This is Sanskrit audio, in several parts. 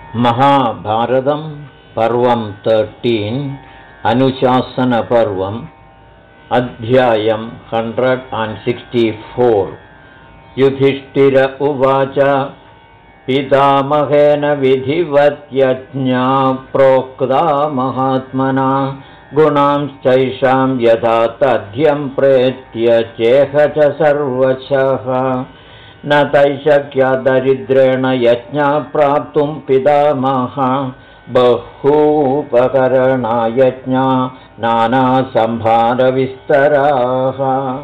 महाभारतं पर्वं 13 अनुशासनपर्वम् अध्यायं 164 युधिष्ठिर उवाच पितामहेन विधिवत्यज्ञा प्रोक्ता महात्मना गुणांश्चैषां यथा तथ्यं प्रेत्य चेह च सर्वशः न तैशक्या दरिद्रेण यज्ञा प्राप्तुं पितामह बहूपकरणा यज्ञा नानासंभारविस्तराः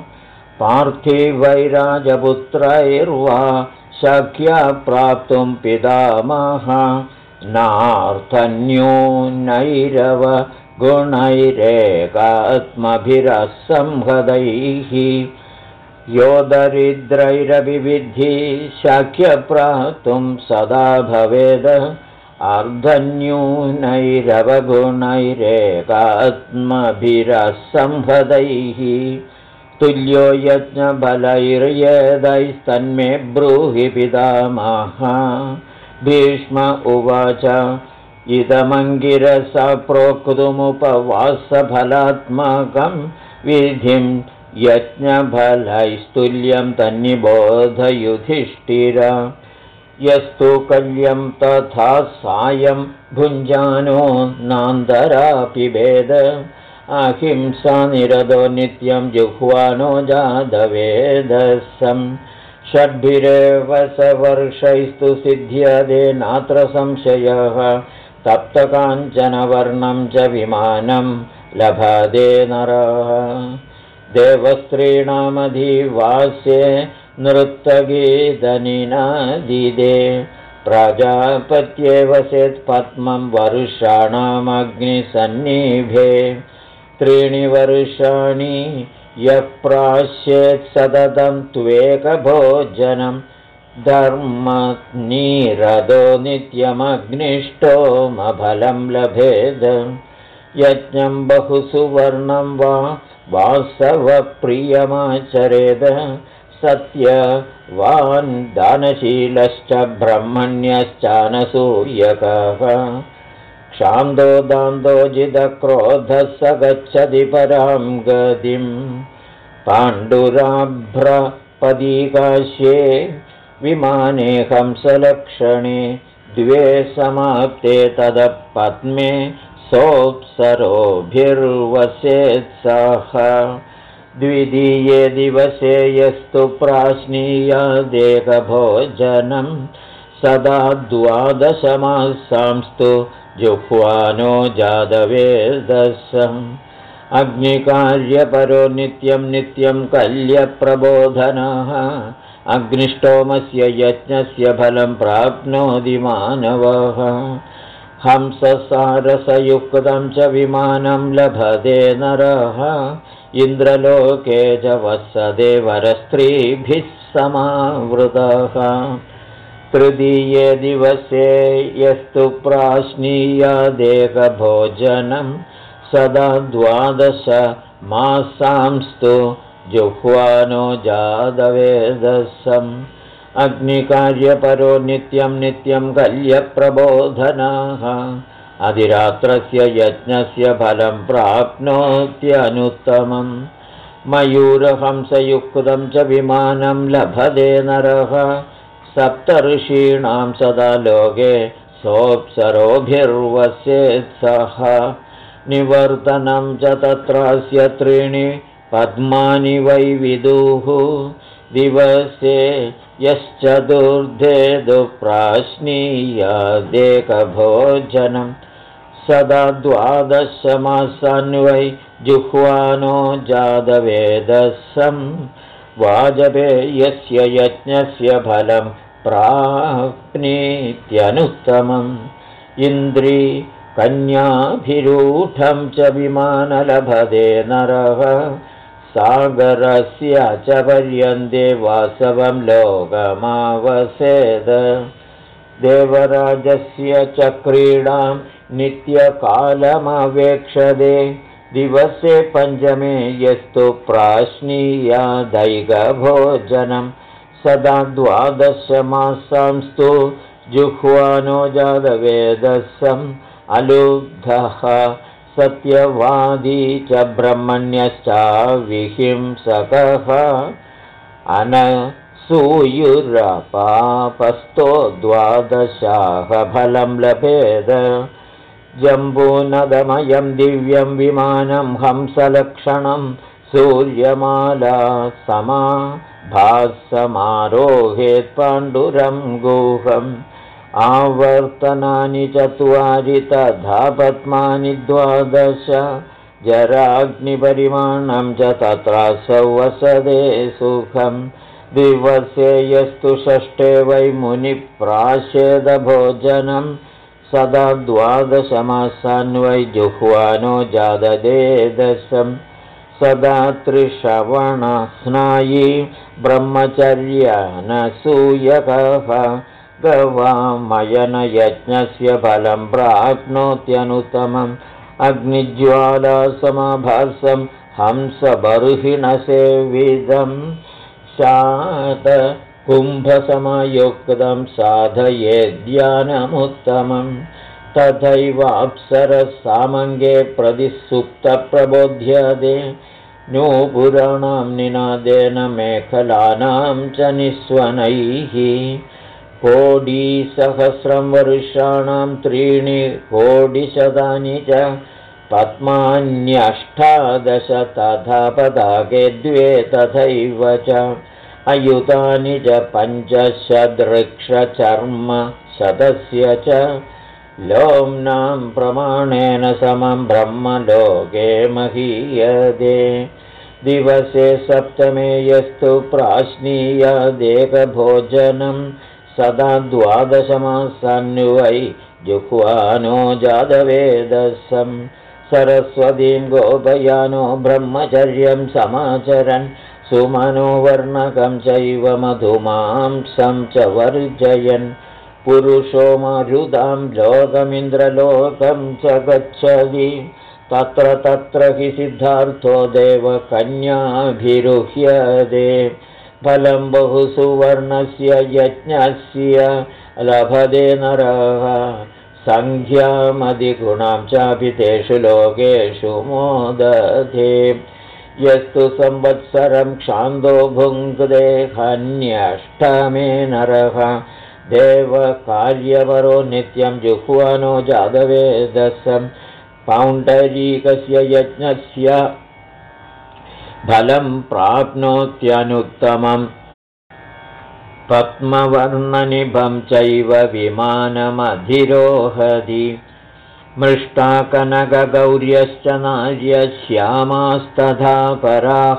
पार्थिवैराजपुत्रैर्वा शक्या प्राप्तुं पितामह नार्थन्यूनैरव गुणैरेकात्मभिरसंहदैः यो दरिद्रैरभिविद्धि शक्यप्राप्तुं सदा भवेद अर्धन्यूनैरवगुणैरेकात्मभिरसंहदैः तुल्यो यज्ञबलैर्यदैस्तन्मे ब्रूहि पितामह भीष्म उवाच इदमङ्गिरसा प्रोक्तुमुपवासफलात्मकं विधिं यज्ञफलैस्तुल्यं तन्निबोध युधिष्ठिर यस्तु कल्यं तथा सायं भुञ्जानो नान्तरापि भेद अहिंसा निरतो नित्यं जुह्वानो जातवेदसं षड्भिरेव सवर्षैस्तु सिद्ध्यते नात्र संशयः तप्तकाञ्चनवर्णं च विमानं लभते नरः देवस्त्रीणामधिवास्ये नृत्तगीतनिनादिदे प्रजापत्ये वसेत् पद्मं वर्षाणामग्निसन्निभे त्रीणि वर्षाणि यः प्राश्येत् सततं त्वेकभोजनं धर्मनिरतो नित्यमग्निष्टोमफलं लभेद यज्ञं बहुसुवर्णं वा वासवप्रियमाचरेद सत्यवान् दानशीलश्च ब्रह्मण्यश्चानसूयकः क्षान्तो दान्तो जितक्रोधः स गच्छति परां गतिं पाण्डुराभ्रपदीकाश्ये विमाने हंसलक्षणे द्वे समाप्ते ततः पद्मे सोऽप्सरोभिर्वसेत्सः द्वितीये दिवसे यस्तु प्राश्नीयादेकभोजनं सदा द्वादशमासांस्तु जुह्वानो जातवेदसम् अग्निकार्यपरो नित्यं नित्यं कल्यप्रबोधनः अग्निष्टोमस्य यज्ञस्य फलं प्राप्नोति मानवः हंससारसयुक्तं च विमानं लभते नरः इन्द्रलोके च वसते वरस्त्रीभिः समावृतः तृतीये दिवसे यस्तु प्राश्नीयादेकभोजनं सदा द्वादशमासांस्तु जुह्वानो जातवेदसम् अग्निकार्यपरो नित्यं नित्यं कल्यप्रबोधनः अधिरात्रस्य यज्ञस्य फलं प्राप्नोत्यनुत्तमं मयूरहंसयुक्तं च विमानं लभते नरः सप्तर्षीणां सदा लोके सोऽप्सरोभिर्वसेत् सः निवर्तनं च तत्रास्य त्रीणि पद्मानि वै विदुः दिवसे यश्चतुर्थे दुःप्राश्नीयादेकभोजनं सदा द्वादशमासान्वै जुह्वानो जातवेदसं वाजपेयस्य यज्ञस्य फलं प्राप्नीत्यनुत्तमम् इन्द्री कन्याभिरूढं च विमानलभते नरः सागरस्य च पर्यन्ते वासवं लोकमावसेद देवराजस्य च क्रीडां नित्यकालमवेक्षते दिवसे पञ्चमे यस्तु प्राश्नीयादैकभोजनं सदा द्वादशमासांस्तु जुह्वानो जातवेदसम् अलुब्धः सत्यवादी च ब्रह्मण्यश्चाविहिंसकः अनसूयुरपापस्तो 12 फलं लभेद जम्बूनदमयं दिव्यं विमानं हंसलक्षणं सूर्यमाला समा भासमारोहेत् पाण्डुरं गुहम् आवर्तनानि 4 तथा पद्मानि 12 जराग्निपरिमाणं च तत्रासौ वसदे सुखम् दिवसे यस्तु 6 वै मुनिप्राशेदभोजनं सदा 12 मासान् वै जुह्वानो जाददेदशं सदा त्रिश्रवणस्नायी ब्रह्मचर्यानसूयकः गवामयनयज्ञस्य फलं प्राप्नोत्यनुत्तमम् अग्निज्वालासमाभासं हंसबर्हिणसेविदम् शातकुम्भसमयुक्तं साधयेद्ध्यानमुत्तमम् तथैवाप्सरसामङ्गे प्रतिसुप्तप्रबोध्यते नूपुराणां निनादेन मेखलानां च निस्वनैः कोटिसहस्रं वर्षाणां 3 कोटिशतानि च पद्मान्यष्टादश तथा पताके 2 तथैव च अयुतानि च 500 शतस्य च लोम्नां प्रमाणेन समं ब्रह्मलोके महीयते दिवसे सप्तमे यस्तु प्राश्नीयादेकभोजनं सदा 12 मासान् वै जुह्वानो जातवेदसं सरस्वतीं गोपयानो ब्रह्मचर्यं समाचरन् सुमनोवर्णकं चैव मधुमांसं च वर्जयन् पुरुषो मारुदां लोकमिन्द्रलोकं च गच्छति तत्र हि सिद्धार्थो देवकन्याभिरुह्यते फलं बहु सुवर्णस्य यज्ञस्य लभते नरः संख्यामधिगुणां चापि तेषु लोकेषु मोदते यस्तु संवत्सरं क्षान्तो भुङ्क्ते हन्यष्टमे नरः देवकार्यवरो नित्यं जुह्वानो जातवेदसं पौण्डरीकस्य यज्ञस्य फलं प्राप्नोत्यनुत्तमम् पद्मवर्णनिभं चैव विमानमधिरोहति मृष्टाकनकगौर्यश्च नार्यश्यामास्तथा पराः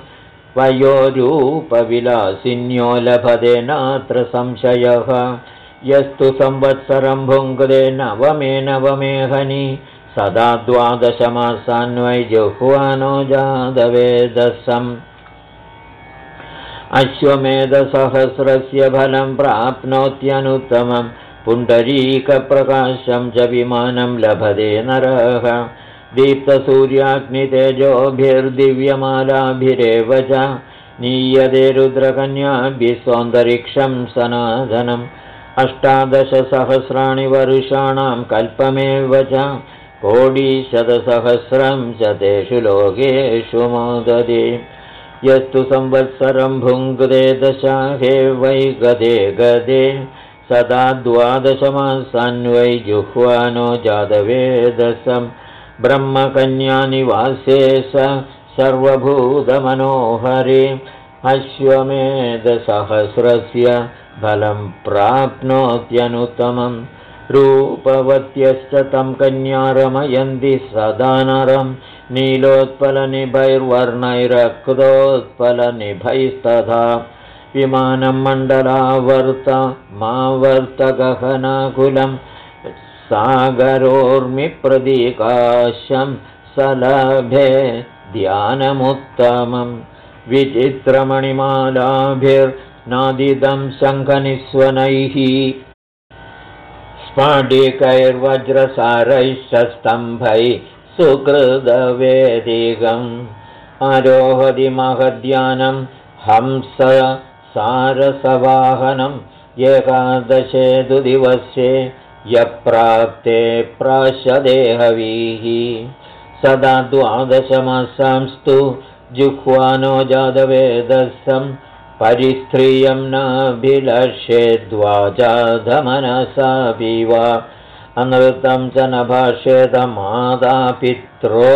वयोरूपविलासिन्यो लभते नात्र संशयः यस्तु संवत्सरं भुङ्क्ते नवमे हनि सदा 12 मासान् वै जुह्वानो जातवेदसम् अश्वमेधसहस्रस्य फलं प्राप्नोत्यनुत्तमं पुण्डरीकप्रकाशं च विमानं लभते नरः दीप्तसूर्याग्नितेजोभिर्दिव्यमालाभिरेव च नीयते रुद्रकन्याभिः सौन्दरिक्षं सनातनम् 18 सहस्राणि वर्षाणां कल्पमेव च कोटिशतसहस्रं च तेषु लोकेषु मोदते यस्तु संवत्सरं भुङ्क्ते दशाहे वै गदे सदा 12 मासान् वै जुह्वानो जातवेदसं ब्रह्मकन्यानिवासे स सर्वभूतमनोहरे अश्वमेधसहस्रस्य फलं प्राप्नोत्यनुत्तमम् रूपवत्यश्च तं कन्या रमयन्ति सदा नरं नीलोत्पलनिभैर्वर्णैरक्तोत्पलनिभैस्तथा विमानं मण्डलावर्तमावर्तगहनाकुलं सागरोर्मिप्रतीकाशं सलभे ध्यानमुत्तमं विचित्रमणिमालाभिर्नादिदं शङ्खनिस्वनैः स्फटिकैर्वज्रसारैश्च स्तम्भैः सुकृतवेदिकम् आरोहति महद्यानं हंस सारसवाहनं एकादशे तु दिवसे यप्राप्ते प्राश्यदेहवीः सदा द्वादशमासांस्तु जुह्वानो जातवेदसं परिस्त्रियं नाभिलषेद्वाजाधमनसापि वा अनृतं च न भाष्येत मातापित्रो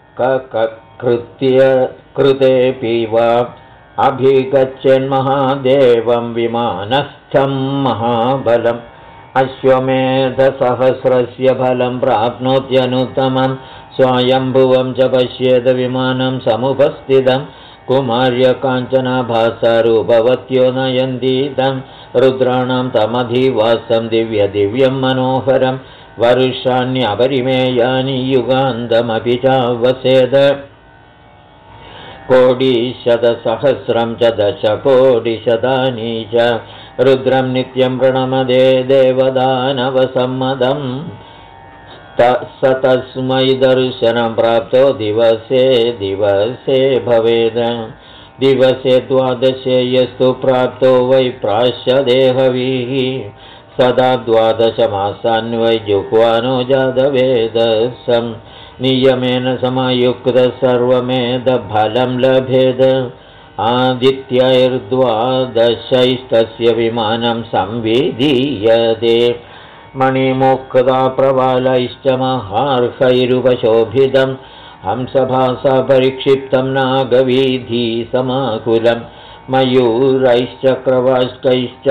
कृतेऽपि वा अभिगच्छन्महादेवं विमानस्थं महाबलम् अश्वमेधसहस्रस्य फलं प्राप्नोत्यनुत्तमं स्वायम्भुवं च पश्येद विमानं समुपस्थितं कुमार्य काञ्चनाभासरूपवत्यो नयन्तीतं रुद्राणां तमधिवासं दिव्यदिव्यं मनोहरं वर्षाण्यपरिमेयानि युगान्तमपि चावसेद कोटिशतसहस्रं च दशकोटिशतानि च रुद्रं नित्यं प्रणमदे देवदानवसम्मदम् स तस्मै दर्शनं प्राप्तो दिवसे भवेद दिवसे द्वादशे यस्तु प्राप्तो वै प्राश्यदेहवीः सदा द्वादशमासान्वै जुह्वानो जातवेदसं नियमेन समायुक्तः सर्वमेधफलं लभेद आदित्यैर्द्वादशैस्तस्य विमानं संविधीयते मणिमुक्ता प्रवालैश्च महार्हैरुपशोभितं हंसभासा परिक्षिप्तं नागवीधीसमाकुलं मयूरैश्च क्रवाष्टैश्च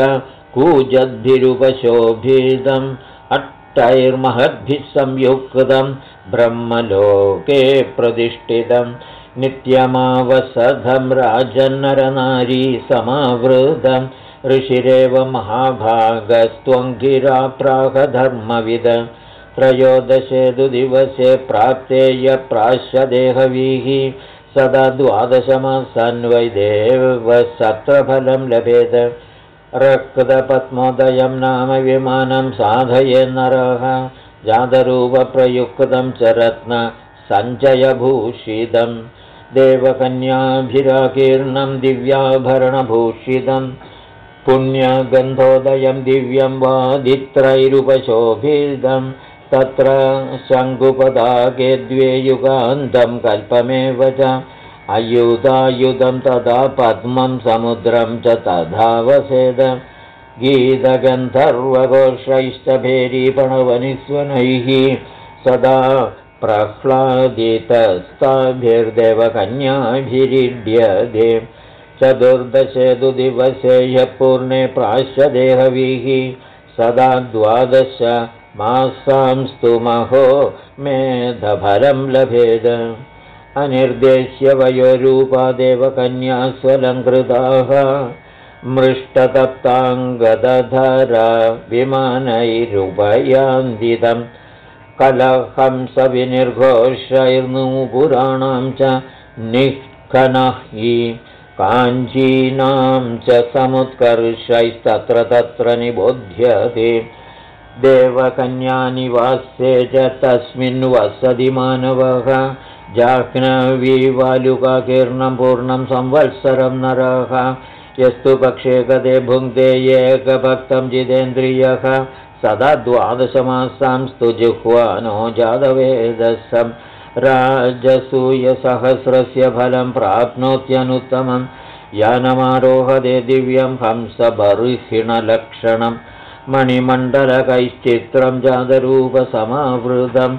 कूजद्भिरुपशोभितम् अट्टैर्महद्भिः संयुक्तं ब्रह्मलोके प्रतिष्ठितं नित्यमावसधं राजन्नरनारी समावृतं ऋषिरेव महाभागस्त्वङ्गिरा प्रागधर्मविद त्रयोदशे तु दिवसे प्राप्ते यप्राश्यदेहवीः सदा द्वादशमासान्वै देवसत्रफलं लभेद रक्तपद्मोदयं नाम विमानं साधयेन्नरः जातरूपप्रयुक्तं च रत्न सञ्चयभूषितं देवकन्याभिराकीर्णं दिव्याभरणभूषितं पुण्यगन्धोदयं दिव्यं वादित्रैरुपशोभितं तत्र शङ्कुपदाके द्वे युगान्तं कल्पमेव च अयुधायुधं तदा पद्मं समुद्रं च तथा वसेद गीतगन्धर्वघोषैश्च भेरीपणवनिस्वनैः सदा प्रह्लादितस्ताभिर्देवकन्याभिरीड्यते चतुर्दशे तु दिवसे ह्यः पूर्णे प्राश्यदेहवीः सदा द्वादश मासांस्तु महो मेधफलं लभेद अनिर्देश्य वयोरूपा देवकन्या स्वलङ्कृताः मृष्टतप्ताङ्गदधरा विमानैरुपयान्दितं कलहंसविनिर्घोषैर्नूपुराणां च निःखनहि काञ्चीनां च समुत्कर्षैस्तत्र तत्र निबोध्यते देवकन्यानिवासे च तस्मिन् वसति मानवः जाह्नवीवालुकाकीर्णं पूर्णं संवत्सरं नरः यस्तु पक्षे गते भुङ्क्ते एकभक्तं जितेन्द्रियः सदा द्वादशमासांस्तु जिह्वानो जातवेदसं राजसूयसहस्रस्य फलं प्राप्नोत्यनुत्तमं यानमारोहते दिव्यं हंसबर्हिणलक्षणं मणिमण्डलकैश्चित्रं जातरूपसमावृतं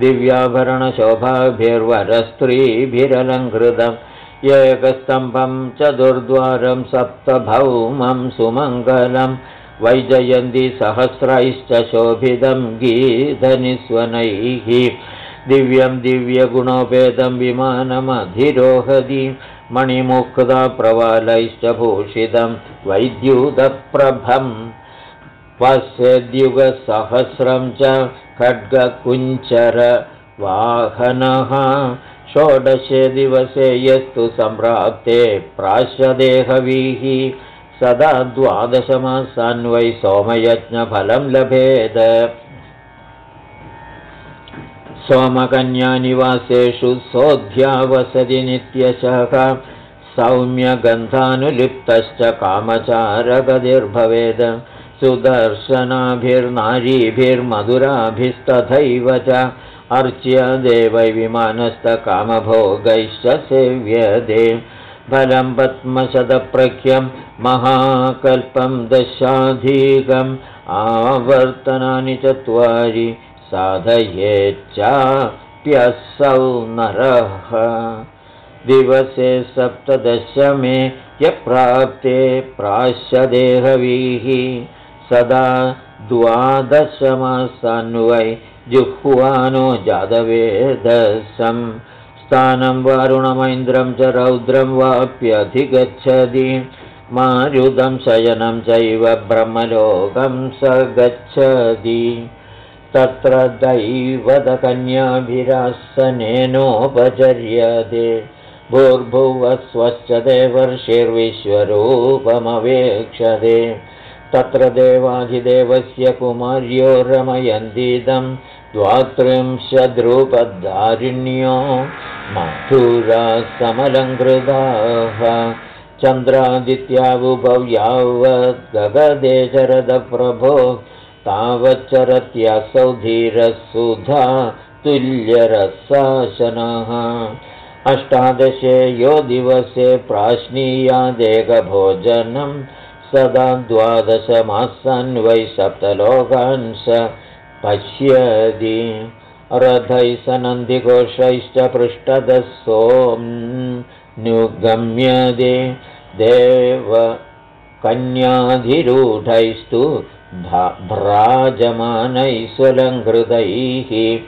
दिव्याभरणशोभाभिर्वरस्त्रीभिरलङ्कृतम् एकस्तम्भं चतुर्द्वारं सप्तभौमं सुमङ्गलं वैजयन्ती सहस्रैश्च शोभितं गीतनिस्वनैः दिव्यं दिव्यगुणोपेतं विमानमधिरोहति मणिमुक्ता प्रवालैश्च भूषितं वैद्युतप्रभं पश्यद्युगसहस्रं च खड्गकुञ्चरवाहनः षोडशे दिवसे यस्तु सम्प्राप्ते प्राश्यदेहवीः सदा द्वादशमासान्वै सोमयज्ञफलं लभेद सोमकन्यानिवासेषु सोऽध्यावसति नित्यशः सौम्यगन्धानुलिप्तश्च कामचारगतिर्भवेद सुदर्शनाभिर्नारीभिर्मधुराभिस्तथैव च अर्च्य देवै विमानस्थकामभोगैश्च सेव्यते फलं पद्मशतप्रख्यं महाकल्पं दशाधिकम् आवर्तनानि 4 साधयेच्चाप्यसौ नरः दिवसे 17 यप्राप्ते प्राश्यदेहवीः सदा 12 मासान् वै जुह्वानो जातवेदसं स्थानं वारुणमैन्द्रं च रौद्रं वाप्यधिगच्छति मारुतं शयनं चैव ब्रह्मलोकं स गच्छति तत्र दैवतकन्याभिरासनेनोपचर्यते भूर्भुवस्वश्च देवर्षिर्विश्वरूपमवेक्षते तत्र देवाधिदेवस्य कुमार्यो रमयन्तीदं 32 मथुरा समलङ्कृताः चन्द्रादित्यावुभौ यावद्गगदे चरदप्रभो तावच्चरत्यासौ धीरसुधा तुल्यरसाशनः 18 यो दिवसे प्राश्नीयादेकभोजनं सदा 12 मासान् वै 7 लोकान् स पश्यति रथैः सनन्दिघोषैश्च पृष्ठतः सोऽनुगम्यते देवकन्याधिरूढैस्तु भ्राजमानैः स्वलङ्कृतैः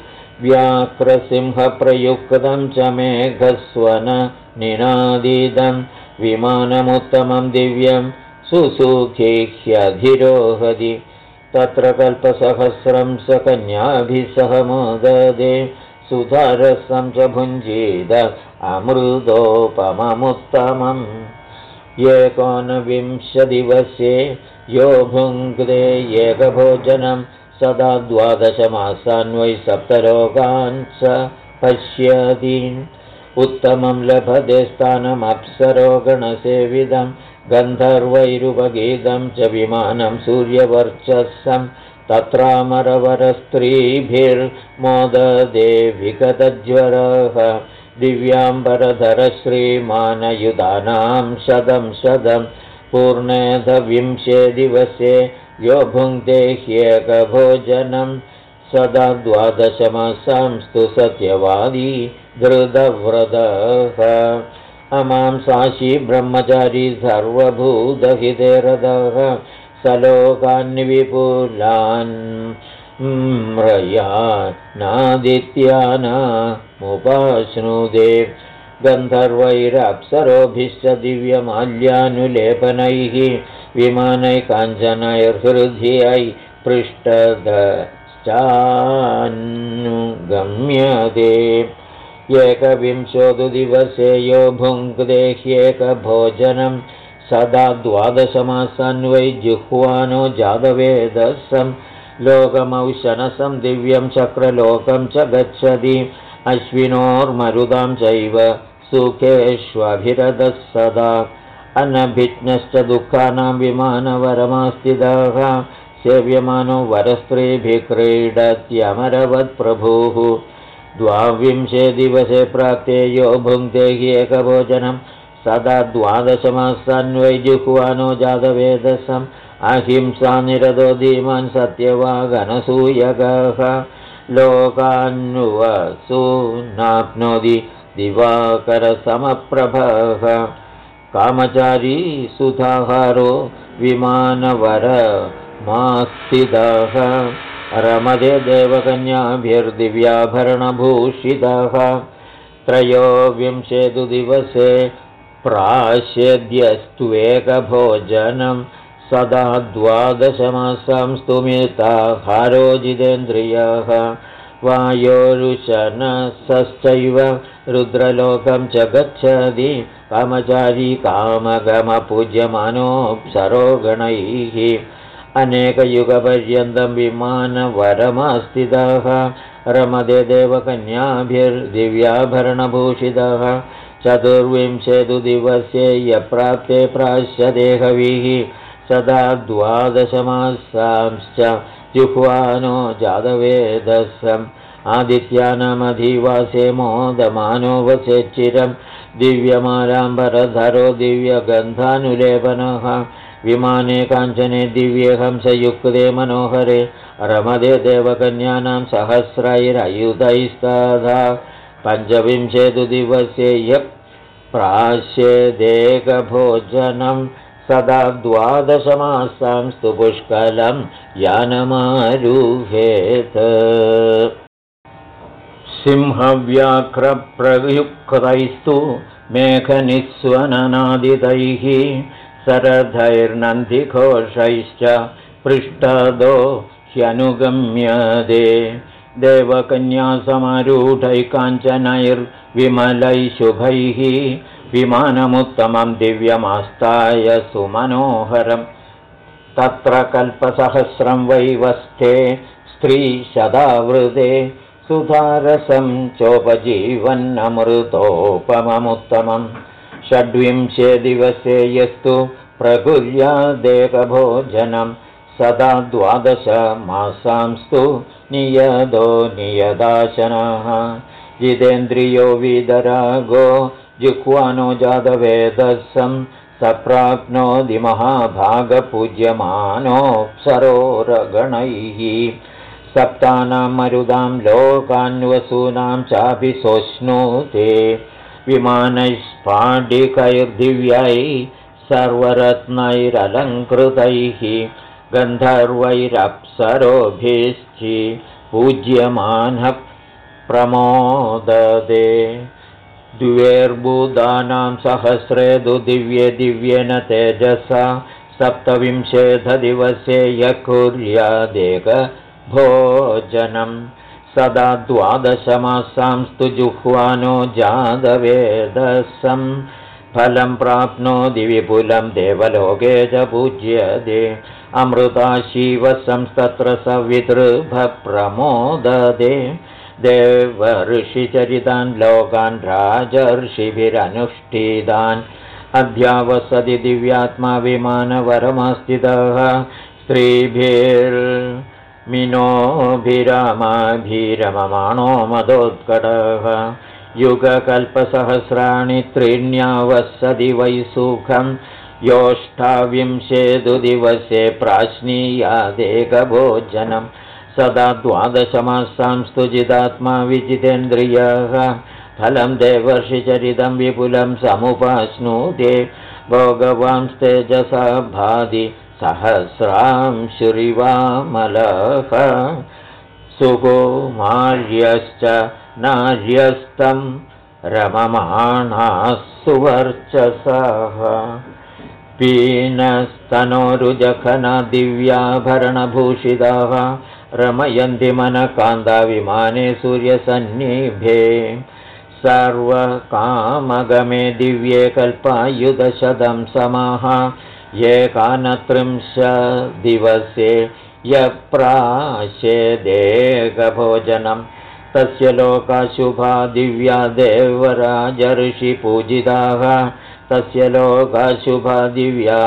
व्याघ्रसिंहप्रयुक्तं च मेघस्वन निनादिदं विमानमुत्तमं दिव्यं सुसुखेह्यधिरोहति तत्र कल्पसहस्रं स कन्याभिः सह मोददे सुधारसं च भुञ्जीद अमृतोपममुत्तमम् 19 दिवसे यो भुङ्क्ते एकभोजनं सदा 12 मासान् वै 7 लोकान् स पश्यति उत्तमं लभते स्थानमप्सरोगणसेविदं गन्धर्वैरुपगीतं च विमानं सूर्यवर्चस्सं तत्रामरवरस्त्रीभिर्मोददे विगतज्वरः दिव्याम्बरधरश्रीमानयुधानां 100 पूर्णेधविंशे दिवसे यो भुङ्क्ते ह्येकभोजनं सदा 12 मासांस्तु सत्यवादी धृतव्रतः अमां साशी ब्रह्मचारी सर्वभूतहिते रतः सलोकान् विपुलान् म्रयानादित्यानामुपाश्नुते गन्धर्वैरप्सरोभिश्च दिव्यमाल्यानुलेपनैः विमानैः काञ्चनैर्हृद्यै पृष्ठतश्चानुगम्यते 21 दिवसे यो भुङ्क्ते ह्येकभोजनं सदा 12 मासान् वै जुह्वानो जातवेदसं लोकमौशनसं दिव्यं चक्रलोकं च गच्छति अश्विनोर्मरुदां चैव सुखेष्वभिरतः सदा अनभिज्ञश्च दुःखानां विमानवरमास्थितः सेव्यमानो वरस्त्रीभिः क्रीडत्यमरवत्प्रभुः 22 दिवसे प्राप्ते यो भुङ्क्ते ह्येकभोजनं सदा 12 मासान् वै जुह्वानो जातवेदसम् अहिंसा निरतो धीमान् सत्यवागनसूयगः लोकान्वसूनाप्नोति दिवाकरसमप्रभः कामचारी सुधाहारो विमानवरमास्थितः रमते देवकन्याभिर्दिव्याभरणभूषितः 23 दिवसे प्राश्यद्यस्त्वेकभोजनं सदा 12 मासांस्तु मिताहारो जितेन्द्रियः वायोरुशनसश्चैव रुद्रलोकं च गच्छति कामचारी कामगमपूज्यमानोऽप्सरोगणैः अनेकयुगपर्यन्तं विमानवरमास्थितः रमते देवकन्याभिर्दिव्याभरणभूषितः 24 दिवसे यप्राप्ते प्राश्यदेहवीः सदा 12 जुह्वानो जातवेदसम् आदित्यानामधिवासे मोदमानो वसेच्चिरं दिव्यमालाम्बरधरो दिव्यगन्धानुलेपनः विमाने काञ्चने दिव्ये हंसयुक्ते मनोहरे रमदे देवकन्यानां सहस्रैरयुधैस्तथा 25 दिवसे यः प्रास्येदेकभोजनं सदा 12 मासांस्तु पुष्कलं यानमारुहेत् सिंहव्याघ्रप्रयुक्तैस्तु मेघनिस्वननादितैः सरधैर्नन्दिघोषैश्च पृष्ठदो ह्यनुगम्यते देवकन्यासमारूढैः काञ्चनैर्विमलैः शुभैः विमानमुत्तमं दिव्यमास्ताय सुमनोहरं तत्र कल्पसहस्रं वैवस्थे स्त्रीशदावृते सुधारसं चोपजीवन्नमृतोपममुत्तमं 26 दिवसे यस्तु प्रकुर्यादेकभोजनं सदा 12 मासांस्तु नियदो नियदाशनः जितेन्द्रियो विदरागो जिह्वानो जातवेदसं सप्राप्नोति महाभागपूज्यमानोऽप्सरोरगणैः सप्तानां मरुदां लोकान्वसूनां चापि सोऽश्नुते विमानैस्फाटिकैर्दिव्यैः सर्वरत्नैरलङ्कृतैः गन्धर्वैरप्सरोभिश्च पूज्यमानः प्रमोदते द्वेर्बुधानां सहस्रे दिव्ये दिव्येन तेजसा 27 दिवसे यः कुर्यादेकभोजनं सदा 12 मासांस्तु जुह्वानो जातवेदसं फलं प्राप्नोति विपुलं देवलोके च पूज्यते अमृताशीवसंस्तत्र सवितृभप्रमोदते देवर्षिचरितान् लोकान् राजर्षिभिरनुष्ठितान् अध्यावसति दिव्यात्मा विमानवरमास्थितः स्त्रीभिर्मिनोभिरमाभिरममाणो मदोत्कटः युगकल्पसहस्राणि त्रीण्यावसति वै सुखं योष्ठाविंशे दिवसे प्राश्नीयादेकभोजनं सदा 12 मासांस्तु जिदात्मा विजितेन्द्रियः फलं देवर्षिचरितं विपुलं समुपाश्नुते भोगवांस्तेजसा भाति सहस्रांशुरिवामलः सुकुमार्यश्च नार्यस्तं रममाणाः सुवर्चसः पीनस्तनोरुजखना दिव्याभरणभूषिताः रमयन्ति मनकान्ता विमाने सूर्यसन्निभे सर्वकामगमे दिव्ये कल्पायुधशतं समाः 31 दिवसे यप्राश्येदेकभोजनं तस्य लोकाशुभा दिव्या देवराजर्षिपूजिताः तस्य लोकाशुभा दिव्या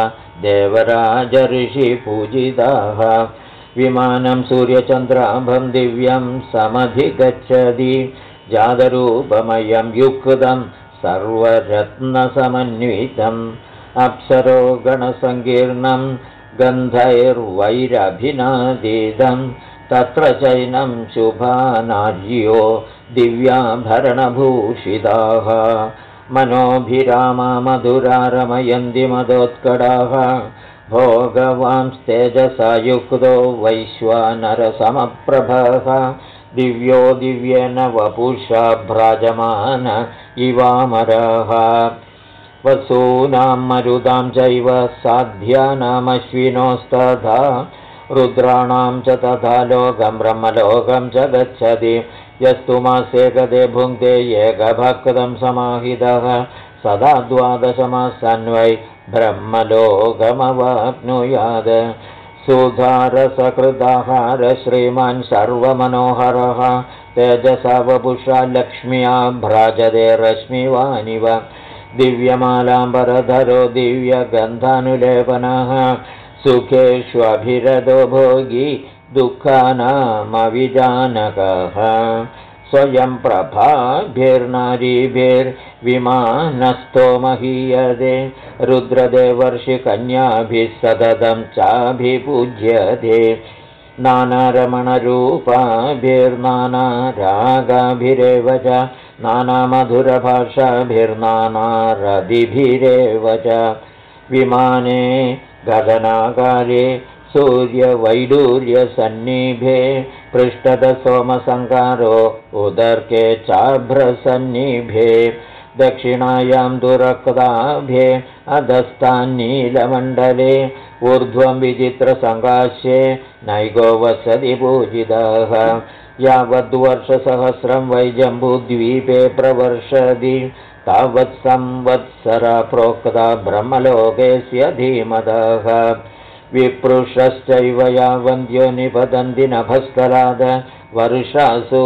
देवराजर्षिपूजिताः विमानं सूर्यचन्द्राभं दिव्यं समधिगच्छति जातरूपमयं युक्तं सर्वरत्नसमन्वितम् अप्सरो गणसङ्कीर्णं गन्धैर्वैरभिनादिदं तत्र चैनं शुभानार्यो दिव्याभरणभूषिताः मनोभिरामा मधुरा रमयन्ति मदोत्कटाः भोगवांस्तेजसा युक्तो वैश्वानरसमप्रभः दिव्यो दिव्येन वपुषा भ्राजमान इवामरः वसूनां मरुदां चैव साध्यानामश्विनोस्तथा रुद्राणां च तथा लोकं ब्रह्मलोकं च गच्छति यस्तु मासे गते भुङ्क्ते एकभक्तं समाहितः सदा 12 मासान्वै ब्रह्मलोकमवाप्नुयात् सुधारसकृदाहार श्रीमान् सर्वमनोहरः तेजसा वपुषा लक्ष्म्या भ्राजते रश्मिवानिव दिव्यमालाम्बरधरो दिव्यगन्धानुलेपनः सुखेष्वभिरतो भोगी दुःखानामविजानकः स्वयं प्रभाभिर्नारीभिर्विमानस्थो महीयते रुद्रदेवर्षिकन्याभिः सततं चाभिपूज्यते नानारमणरूपाभिर्नानारागाभिरेव च नानामधुरभाषाभिर्नानारदिभिरेव च विमाने गगनाकारे सूर्यवैडूर्यसन्निभे पृष्ठतः सोमसङ्कारो उदर्के चाभ्रसन्निभे दक्षिणायां दुरक्ताभे अधस्तान्नीलमण्डले ऊर्ध्वं विचित्रसङ्काश्ये नैको वसति पूजितः यावद्वर्षसहस्रं वै जम्बूद्वीपे प्रवर्षति तावत् संवत्सरा प्रोक्ता ब्रह्मलोकेस्य धीमतः विप्रुषश्चैव यावन्त्यो निपतन्ति नभस्कराद वर्षासु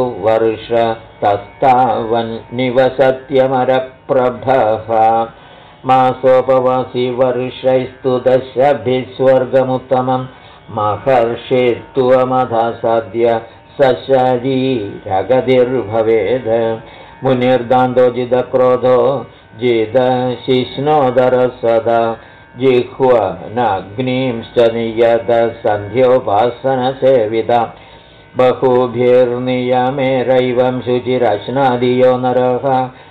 वर्षतस्तावन्निवसत्यमरप्रभः मासोपवासी वर्षैस्तु दशभिः स्वर्गमुत्तमं महर्षित्वमधासाद्य सशरीरगतिर्भवेद् मुनिर्दान्तो जिदक्रोधो जिदशिष्णोदरः सदा जिह्वनग्निंश्च नियतसन्ध्योपासनसेविता बहुभिर्नियमेरैवं शुचिरश्नादियो नरः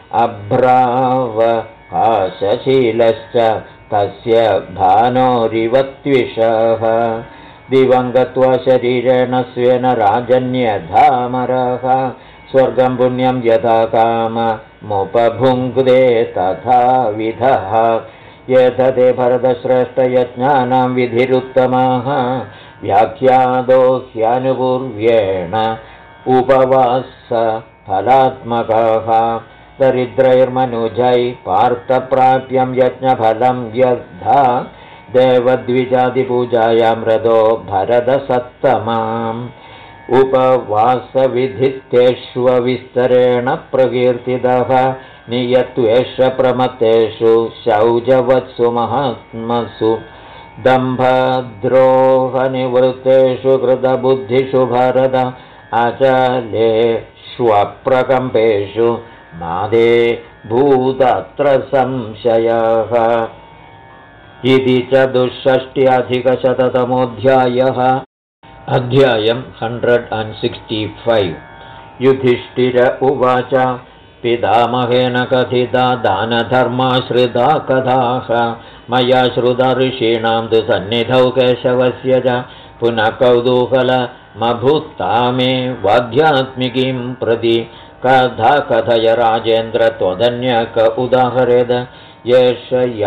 अभ्रावकाशशीलश्च तस्य भानोरिवत्विषः दिवं गत्वा शरीरेण स्वेन राजन्यधामरः स्वर्गं पुण्यं यथा काममुपभुङ्क्ते तथा विधः यथते भरतश्रेष्ठयज्ञानां विधिरुत्तमाः व्याख्यातो ह्यानुपूर्व्येण उपवासफलात्मकः दरिद्रैर्मनुजैः पार्थप्राप्यं यज्ञफलं यद्धा देवद्विजातिपूजायां रतो भरतसत्तमाम् उपवासविधिस्तेष्वविस्तरेण प्रकीर्तितः नियत्वेष प्रमत्तेषु शौचवत्सु महात्मसु दम्भद्रोहनिवृत्तेषु कृतबुद्धिषु भरत अचलेष्वप्रकम्पेषु मादे भूतत्र संशयः इति चतुष्षष्ट्यधिकशततमोऽध्यायः अध्यायं 165 युधिष्ठिर उवाच पितामहेन कथिता दानधर्माश्रिता कथाः मया श्रुता ऋषीणां तु सन्निधौ केशवस्य च पुनः कौतूहलमभूत्तामे वाध्यात्मिकीं प्रति कथा कथय राजेन्द्र त्वदन्यक उदाहरेद येष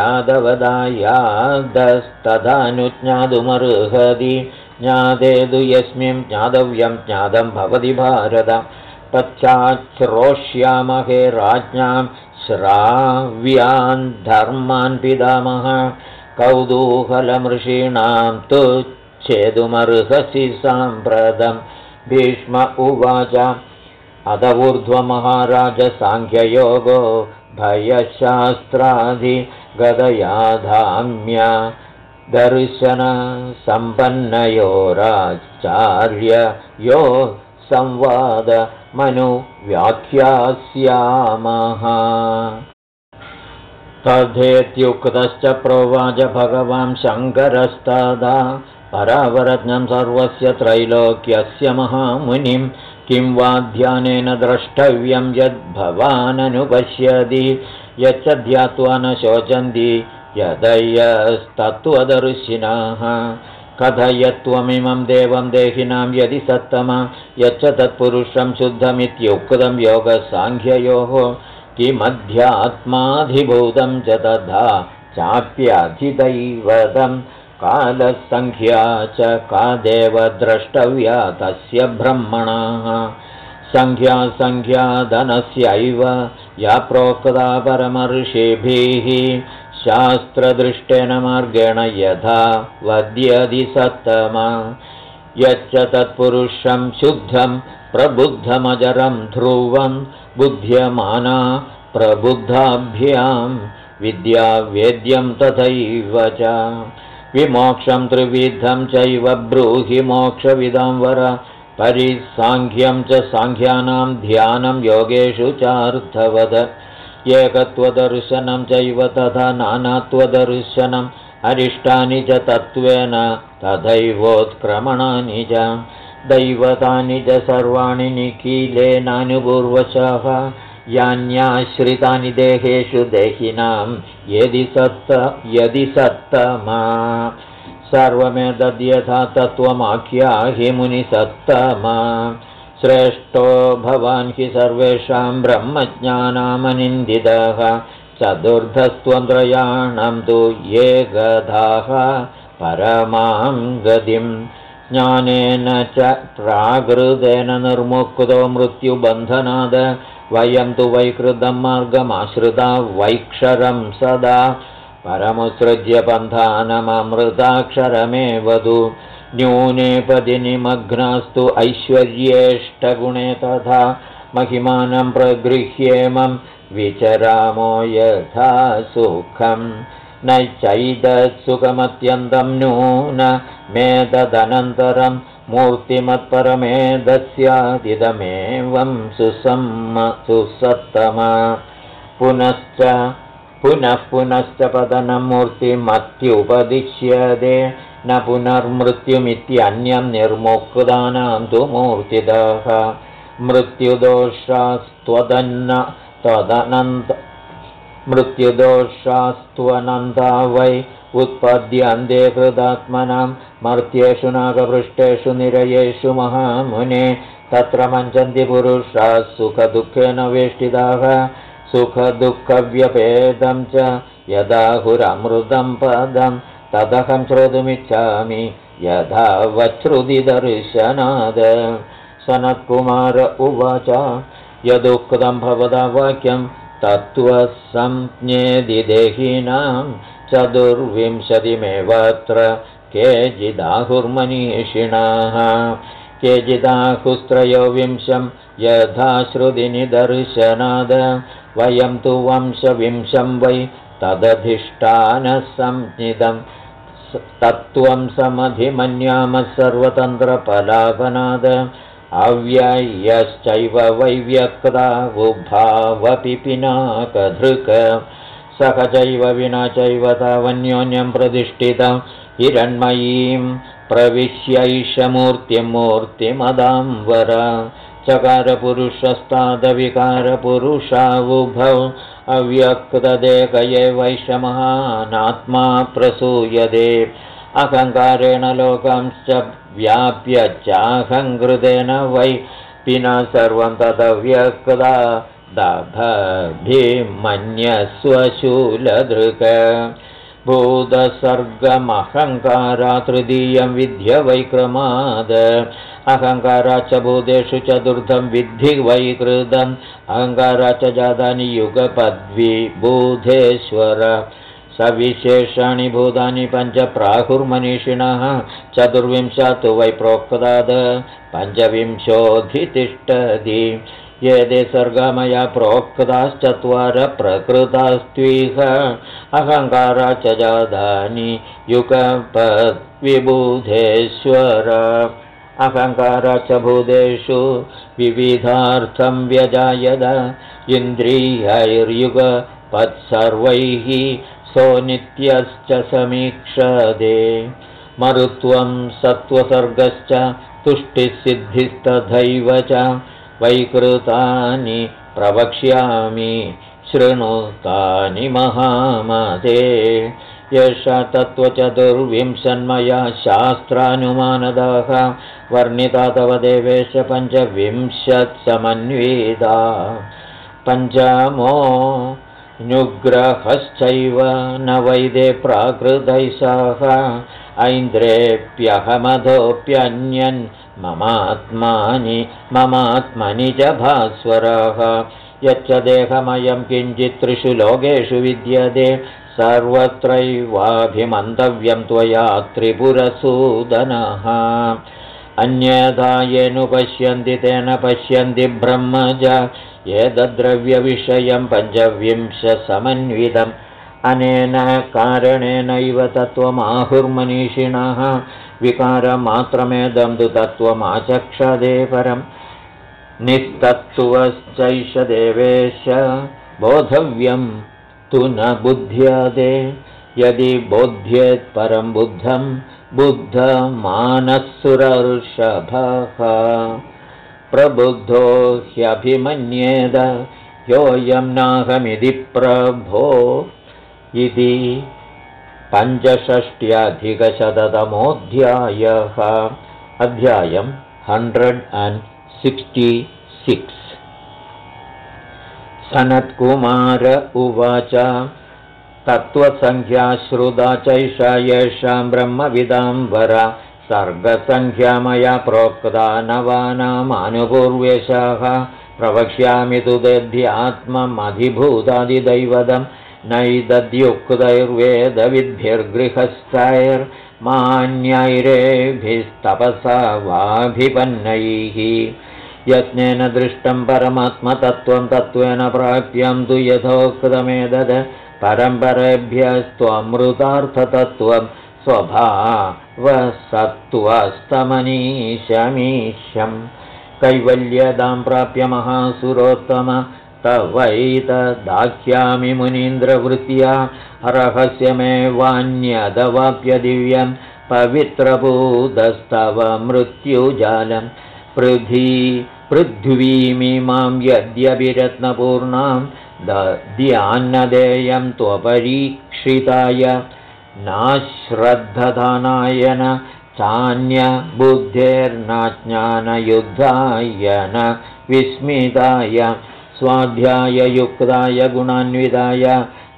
यादवदायादस्तदानुज्ञातुमर्हति ज्ञातेदु यस्मिन् ज्ञातव्यं ज्ञातं भवति भारत पश्चाच्छ्रोष्यामहे राज्ञां श्राव्यान् धर्मान् पितामह कौतूहलमृषीणां तु छेदुमर्हसि साम्प्रतं भीष्म उवाच अद ऊर्ध्वमहाराज साङ्ख्ययोगो भयशास्त्राधिगतयाधाम्य दर्शनसम्पन्नयोराचार्ययो संवादमनुव्याख्यास्यामः तथेत्युक्तश्च प्रोवाच भगवान् शङ्करस्तदा परावरज्ञं सर्वस्य त्रैलोक्यस्य महामुनिं किं वा ध्यानेन द्रष्टव्यं यद्भवाननुपश्यति यच्च ध्यात्वा न शोचन्ति यदयस्तत्त्वदर्शिनः कथयत्वमिमं देवं देहिनां यदि सत्तमा यच्च तत्पुरुषं शुद्धमित्युक्तं योगसाङ्ख्ययोः किमध्यात्माधिभूतं च तथा चाप्यधिदैवतं कालसङ्ख्या च का देव द्रष्टव्या तस्य ब्रह्मणः सङ्ख्याधनस्यैव या प्रोक्ता परमर्षिभिः शास्त्रदृष्टेन मार्गेण यथा वद्यति सत्तमा यच्च तत्पुरुषं शुद्धं प्रबुद्धमजरं ध्रुवं बुध्यमाना प्रबुद्धाभ्यां विद्या वेद्यं तथैव च विमोक्षं त्रिविधं चैव ब्रूहि मोक्षविदां वर परिसाङ्ख्यं च साङ्ख्यानां ध्यानं योगेषु चार्थवद एकत्वदर्शनं चैव तथा नानात्वदर्शनम् अरिष्टानि च तत्त्वेन तथैवोत्क्रमणानि च दैवतानि च सर्वाणि निखिलेनानुपूर्वशः यान्याश्रितानि देहेषु देहिनां यदि सत्तमा सर्वमेतद्यथा तत्त्वमाख्याहि मुनिसत्तमा श्रेष्ठो भवान् हि सर्वेषां ब्रह्मज्ञानामनिन्दितः चतुर्धस्त्वन्द्रयाणं तु ये गधाः परमां गतिं ज्ञानेन च प्राकृतेन निर्मुक्तो मृत्युबन्धनाद वयं तु वैकृतं मार्गमाश्रिता वैक्षरं सदा परमुत्सृज्य पन्थानममृताक्षरमेव तु न्यूने पदि निमग्नास्तु ऐश्वर्येष्टगुणे तथा महिमानं प्रगृह्येमं विचरामो यथा सुखं नैचैदत्सुखमत्यन्तं नून मेतदनन्तरं मूर्तिमत्परमेदस्यादिदमेवं सुसत्तमा पुनश्च पतनं मूर्तिमत्युपदिश्यते न पुनर्मृत्युमित्यन्यं निर्मुक्तानां तु मूर्तितः मृत्युदोषास्त्वनन्ता वै उत्पद्यन्ते कृतात्मनां मर्त्येषु नागपृष्ठेषु निरयेषु महामुने तत्र मञ्चन्ति पुरुषाः सुखदुःखेन वेष्टिताः सुखदुःखव्यपेदं च यदाहुरमृतं पदं तदहं श्रोतुमिच्छामि यथा वच्छ्रुतिदर्शनाद सनत्कुमार उवाच यदुक्तं भवता वाक्यं तत्त्वसंज्ञेदि देहिनां चतुर्विंशतिमेवत्र केचिदाहुर्मनीषिणाः केचिदाहुस्त्रयोविंशं यथा श्रुतिनिदर्शनाद वयं तु वंशविंशं वै तदधिष्ठानसंज्ञितं तत्त्वं समधिमन्यामः सर्वतन्त्रपलापनाद अव्ययश्चैव वैव्यक्ता उभावपि पिनाकधृक् सह चैव विना चैव तावन्योन्यं प्रतिष्ठितं हिरण्मयीं प्रविश्यैष मूर्तिमदाम्बर चकारपुरुषस्तादविकारपुरुषावुभौ अव्यक्तदेक एवैष महानात्मा प्रसूयते अहङ्कारेण लोकंश्च व्याप्य चाहङ्कृतेन वै पिना सर्वं तदव्यक्ता दभभिमन्यस्वशूलदृक् भूतसर्गमहङ्कारा तृतीयं विद्य वैक्रमाद अहङ्कारा च भूतेषु चतुर्थं विद्धि वैकृतम् अहङ्कारा च जातानि युगपद्विबुधेश्वर सविशेषाणि भूतानि पञ्च प्राहुर्मनीषिणः चतुर्विंशत् वै प्रोक्ताद् पञ्चविंशोऽधितिष्ठति ये सर्गमया प्रोक्ताश्चत्वार प्रकृतास्त्विह अहङ्कारा च जातानि युगपद्विबुधेश्वर अहङ्कारा च भूतेषु विविधार्थं व्यजायत इन्द्रियैर्युगपत्सर्वैः सो नित्यश्च समीक्षते मरुत्वं सत्त्वसर्गश्च तुष्टिसिद्धिस्तथैव च वैकृतानि प्रवक्ष्यामि शृणुतानि महामते यशा तत्त्वचतुर्विंशन्मया शास्त्रानुमानदाः वर्णिता तव देवेश पञ्चविंशत्समन्विता पञ्चमो नुग्रहश्चैव न वैदे प्राकृतैः सह ऐन्द्रेऽप्यहमधोऽप्यन्यन् ममात्मनि च भास्वरः यच्च देहमयं किञ्चित् त्रिषु लोकेषु विद्यते सर्वत्रैवाभिमन्तव्यं त्वया त्रिपुरसूदनः अन्यथा येनुपश्यन्ति तेन पश्यन्ति ब्रह्मजा एतद्द्रव्यविषयं पञ्चविंशसमन्वितम् अनेन कारणेनैव तत्त्वमाहुर्मनीषिणः विकारमात्रमेदं तु तत्त्वमाचक्षदे परम् निस्तत्त्वश्चैष देवेश बोधव्यं तु न बुध्यते यदि बोध्येत् परं बुद्धं बुद्धमानस्सुरर्षभः प्रबुद्धो ह्यभिमन्येद योऽयं नाहमिति प्रभो इति 65 अध्यायं 166 सनत्कुमार उवाच तत्त्वसंख्या श्रुता चैषा येषां ब्रह्मविदाम्बरा सर्गसंख्या मया प्रोक्ता नवानामानुपूर्वेशाः प्रवक्ष्यामि तु देध्यात्ममधिभूतादिदैवतं नैदद्युक्तैर्वेदविद्भिर्गृहस्थैर्मान्यैरेभिस्तपसा वाभिपन्नैः यत्नेन दृष्टं परमात्मतत्त्वं तत्त्वेन प्राप्यं तु यथोक्तमेतद् परम्परेभ्यस्त्वमृतार्थतत्त्वं स्वभावसत्त्वस्तमनीशमीशं कैवल्यदां प्राप्य महासुरोत्तम तवैतदाख्यामि मुनीन्द्रवृत्या रहस्यमेवान्यदवाप्य दिव्यं पवित्रभूतस्तव मृत्युजालं पृथ्वीमिमां यद्यभिरत्नपूर्णां दद्यान्नदेयं त्वपरीक्षिताय नाश्रद्धधानाय न चान्यबुद्धेर्नाज्ञानयुद्धाय न विस्मिताय स्वाध्याययुक्ताय गुणान्विताय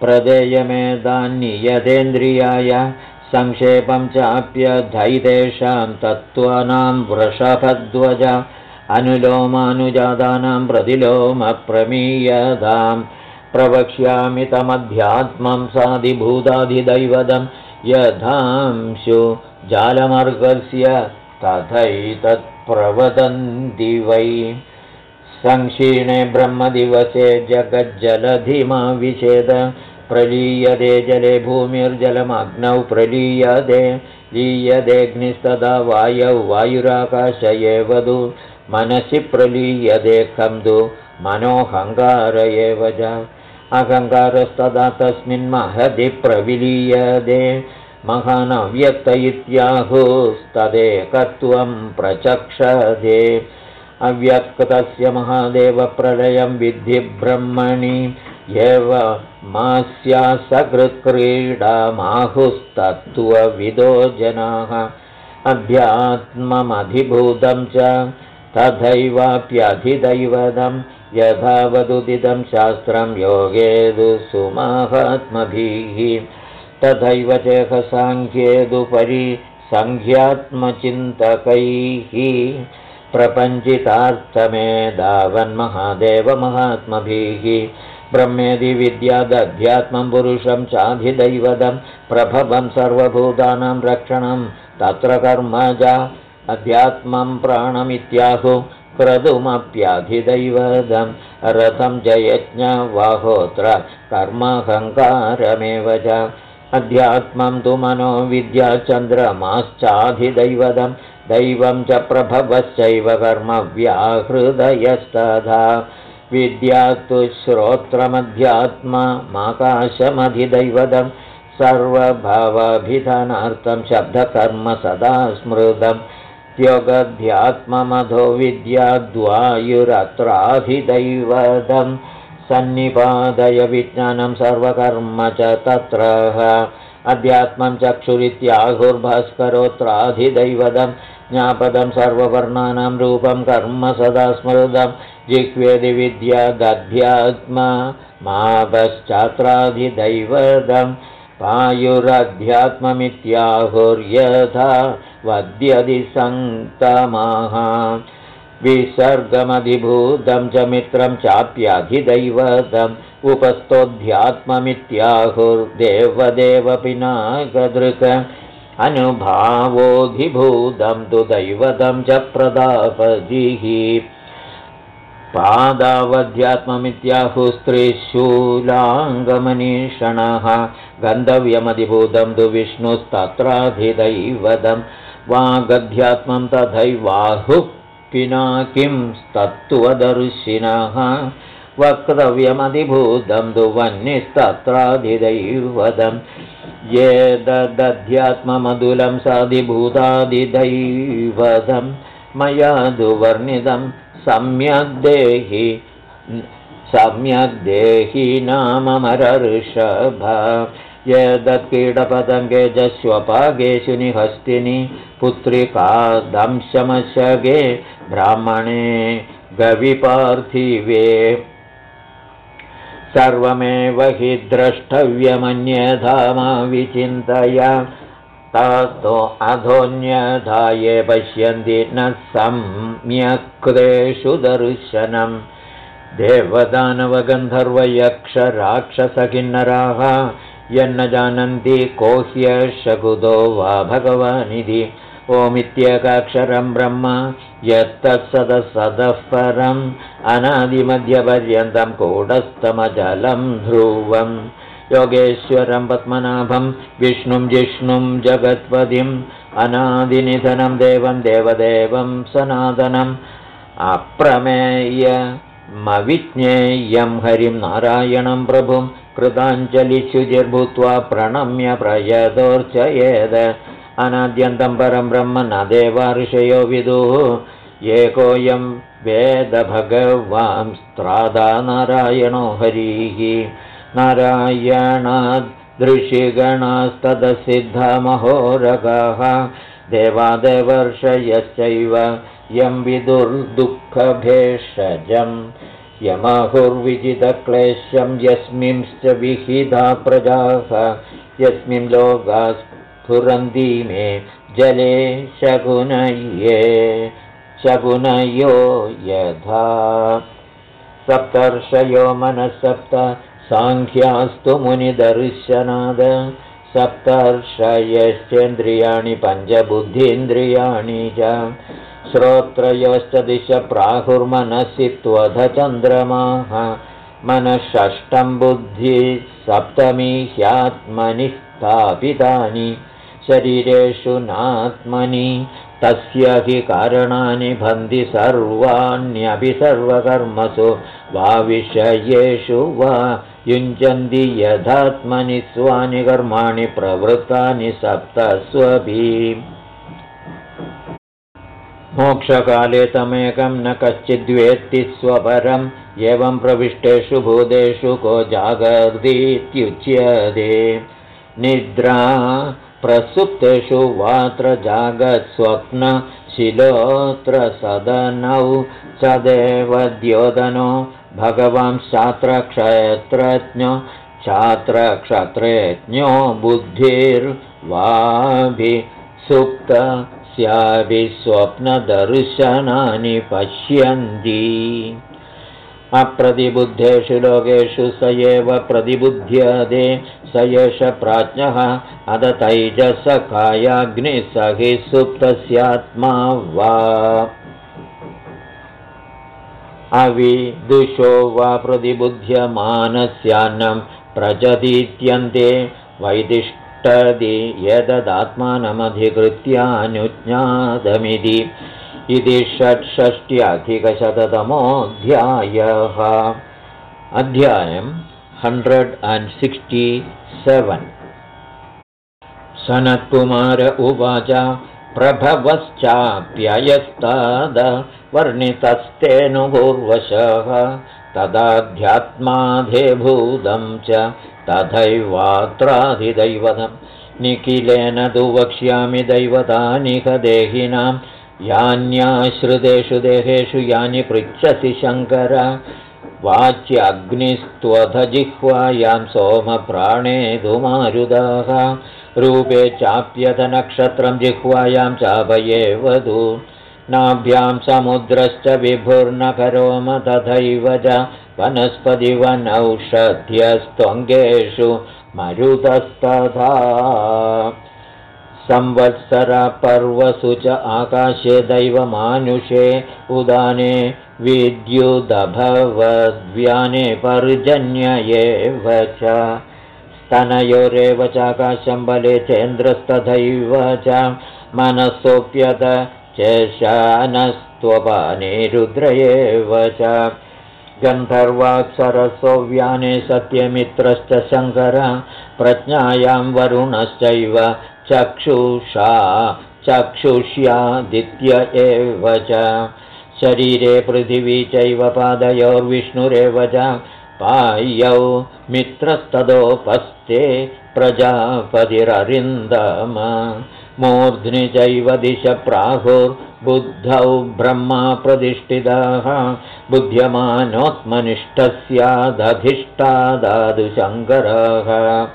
प्रदेयमेदान्नियतेन्द्रियाय संक्षेपं चाप्यधैतेषां तत्त्वानां वृषभध्वज अनुलोमानुजातानां प्रतिलोमप्रमीयतां प्रवक्ष्यामि तमध्यात्मं साधिभूताधिदैवतं यथांशु जालमार्गस्य तथैतत्प्रवदन्ति वै संक्षीणे ब्रह्मदिवसे जगज्जलधिमा विषेद प्रलीयते जले भूमिर्जलमग्नौ प्रलीयते लीयतेऽग्निस्तदा वायौ वायुराकाश एव तु मनसि प्रलीयते खं तु मनोऽहङ्कार एव च अहङ्कारस्तदा तस्मिन् महदि प्रविलीयते महानव्यक्त इत्याहुस्तदेकत्वं प्रचक्षते अव्यक्तस्य महादेवप्रलयं विद्धि ब्रह्मणि एव मास्या सकृत्क्रीडामाहुस्तत्त्वविदो जनाः अध्यात्ममधिभूतं च तथैवाप्यधिदैवतं यथावदुदितं शास्त्रं योगेदु सुमाहात्मभिः तथैव चेह साङ्ख्येदुपरि सङ्ख्यात्मचिन्तकैः प्रपञ्चितार्थमेधावन्महादेवमहात्मभिः ब्रह्मेदि विद्यादध्यात्मं पुरुषं चाधिदैवतं प्रभवं सर्वभूतानां रक्षणं तत्र कर्मज अध्यात्मं प्राणमित्याहु क्रतुमप्याधिदैवतं रथं जयज्ञवाहोत्र कर्माहङ्कारमेव च अध्यात्मं तु मनो विद्या चन्द्रमाश्चाधिदैवतं दैवं च प्रभवश्चैव कर्मव्याहृदयस्तथा विद्या तु श्रोत्रमध्यात्ममाकाशमधिदैवतं सर्वभावाभिधानार्थं शब्दकर्म सदा स्मृतं योगध्यात्ममधो विद्याद्वायुरत्राधिदैवतं सन्निपादय विज्ञानं सर्वकर्म च तत्र अध्यात्मं चक्षुरित्याहुर्भास्करोत्राधिदैवतं ज्ञापदं सर्ववर्णानां रूपं कर्म सदा स्मृतं जिह्वेदि विद्यादध्यात्ममापश्चात्राधिदैवतं पायुरध्यात्ममित्याहुर्यथा वद्यदि सङ्क्तमाः विसर्गमधिभूतं च मित्रं चाप्याधिदैवतम् उपस्थोऽध्यात्ममित्याहुर्देवदेवपिनाकदृक् अनुभावोऽधिभूतं तु दैवतं च प्रतापतिः पादावध्यात्ममित्याहुस्त्रीशूलाङ्गमनीषणः गन्धव्यमधिभूतं तु विष्णुस्तत्राधिदैवतं वागध्यात्मं तथैवाहुः पिनाकिं तत्त्वदर्शिनः वक्तव्यमधिभूतं तु वह्निस्तत्राधिदैवतं ये ददध्यात्ममधुलं साधिभूतादिदैवतं मया दुवर्णितं सम्यग्देहि नाममरऋषभ यदत्कीटपतङ्गेजस्वपागेषु निहस्तिनि पुत्रिकादंशमशगे ब्राह्मणे गविपार्थिवे सर्वमेव हि द्रष्टव्यमन्यथा मा विचिन्तय ततो अधोन्यथा ये पश्यन्ति न सम्यक्तेषु दर्शनं देवदानवगन्धर्वयक्षराक्षसकिन्नराः यन्न जानन्ति को ह्यशकुतो वा भगवानिति ओमित्येकाक्षरं ब्रह्म यत्तत्सदः परम् अनादिमध्यपर्यन्तं कूटस्थमजलं ध्रुवं योगेश्वरं पद्मनाभं विष्णुं जिष्णुं जगत्पतिम् अनादिनिधनं देवं देवदेवं सनातनम् अप्रमेयमविज्ञेयं हरिं नारायणं प्रभुं कृताञ्जलिशुचिर्भूत्वा प्रणम्य प्रयतोर्चयेद अनाद्यन्तं परं ब्रह्म न देवा ऋषयो विदुः एकोऽयं वेद भगवांस्त्रादा नारायणो हरिः नारायणादृषिगणास्तदसिद्धमहोरगाः देवादेवर्षयश्चैव यं विदुर्दुःखभेषजं यमहुर्विजितक्लेशं यस्मिंश्च विहिता प्रजाः यस्मिन् लोकाः स्फुरन्ति मे जले शकुनयो यथा सप्तर्षयो मनःसप्त साङ्ख्यास्तु मुनिदर्शनाद सप्तर्षयश्चेन्द्रियाणि पञ्चबुद्धीन्द्रियाणि च श्रोत्रयोश्च दिश प्राहुर्मनसि त्वधचन्द्रमाः मनःषष्ठं बुद्धिः सप्तमी ह्यात्मनि स्थापितानि शरीरेषु नात्मनि तस्य हि कारणानि भन्ति सर्वाण्यपि सर्वकर्मसु वा विषयेषु वा युञ्जन्ति यदात्मनि स्वानि कर्माणि प्रवृत्तानि सप्तस्वभिः मोक्षकाले तमेकं न कश्चिद्वेत्ति स्वपरम् एवं प्रविष्टेषु भूतेषु को जागर्तीत्युच्यते निद्रा प्रसुप्तेषु वात्र जागत्स्वप्न शिलोत्र सदनौ च देवद्योतनो भगवान् क्षात्रक्षेत्रज्ञो क्षात्रक्षत्रेज्ञो बुद्धिर्वाभिसुप्तस्याभिस्वप्नदर्शनानि पश्यन्ति अप्रतिबुद्धेषु लोकेषु स एव प्रतिबुध्यते स एष प्राज्ञः अध तैजसकायाग्निः स हि सुप्तस्यात्मा वा अविदुषो वा प्रतिबुध्यमानस्यान्नं प्रजतीत्यन्ते वैदिष्टदि यददात्मानमधिकृत्यानुज्ञातमिति इति 665 अध्यायम् 167 सनत्कुमार उवाच प्रभवश्चाप्ययस्ताद वर्णितस्तेऽनुपूर्वशः तदाध्यात्माधिभूतं च तथैवात्राधिदैवतं निखिलेन तु वक्ष्यामि दैवतानि देहिनां यान्याश्रितेषु देहेषु यानि पृच्छसि शङ्कर वाच्यग्निस्त्वधजिह्वायां सोमप्राणे धुमारुदाः रूपे चाप्यथनक्षत्रं जिह्वायां चाभये वधू नाभ्यां समुद्रश्च विभुर्न करोम तथैव च वनस्पतिवनौषध्यस्त्वङ्गेषु मरुतस्तथा संवत्सरपर्वसु च आकाशे दैवमानुषे उदाने विद्युदभवद्व्याने पर्जन्य एव च स्तनयोरेव चाकाशं बले चेन्द्रस्तथैव च मनसोऽप्यत चेशानस्त्वपाने रुद्र एव च गन्धर्वाप्सरसो व्याने सत्यमित्रश्च शङ्कर प्रज्ञायां वरुणश्चैव चक्षुषा चक्षुष्यादित्य एव च शरीरे पृथिवी चैव पादयोर्विष्णुरेव च पायौ मित्रस्तदोपस्थे प्रजापतिररिन्दम मूर्ध्नि चैव दिश प्राहुर्बुद्धौ ब्रह्मा प्रतिष्ठितः बुद्ध्यमानोत्मनिष्ठस्यादधिष्ठादादुशङ्करः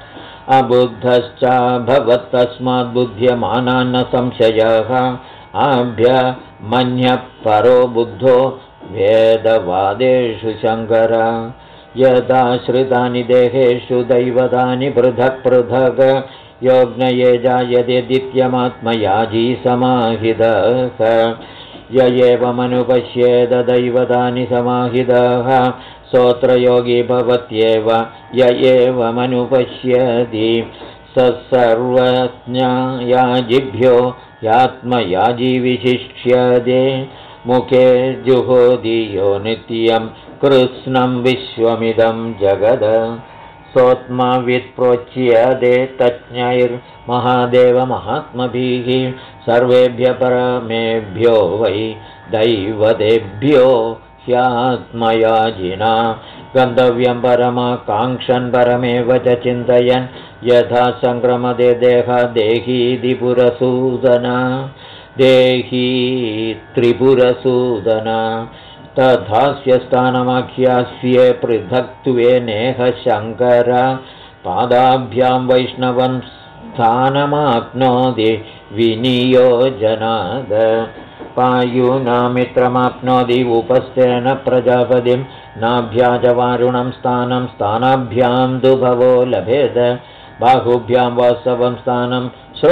अबुद्धश्चाभवत्तस्माद् बुद्ध्यमानान्न संशयः आभ्यमन्यः परो बुद्धो वेदवादेषु शङ्कर यदाश्रितानि देहेषु दैवतानि पृथक् पृथक् योग्नये जायते दित्यमात्मयाजी समाहितः य एवमनुपश्येद दैवतानि समाहितः सोऽत्रयोगी भवत्येव य एवमनुपश्यति स सर्वज्ञयाजिभ्यो यात्मयाजी विशिष्यते मुखे जुहोदियो नित्यं कृत्स्नं विश्वमिदं जगद सोत्मावित्प्रोच्यते तज्ञैर्महादेवमहात्मभिः सर्वेभ्यः परमेभ्यो वै दैवतेभ्यो ह्यात्मयाजिना गन्तव्यं परमाकाङ्क्षन् परमेव च चिन्तयन् यथा सङ्क्रमते देहादेहीति पुरसूदन देही त्रिपुरसूदन तथास्य स्थानमाख्यास्ये पृथक्त्वेनेह शङ्कर पादाभ्यां वैष्णवं स्थानमाप्नोति विनियोजनाद पायुना मित्रमाप्नोति उपस्थेन प्रजापतिं नाभ्याजवारुणं स्थानं स्थानाभ्यां दुभवो लभेद बाहुभ्यां वास्तवं स्थानं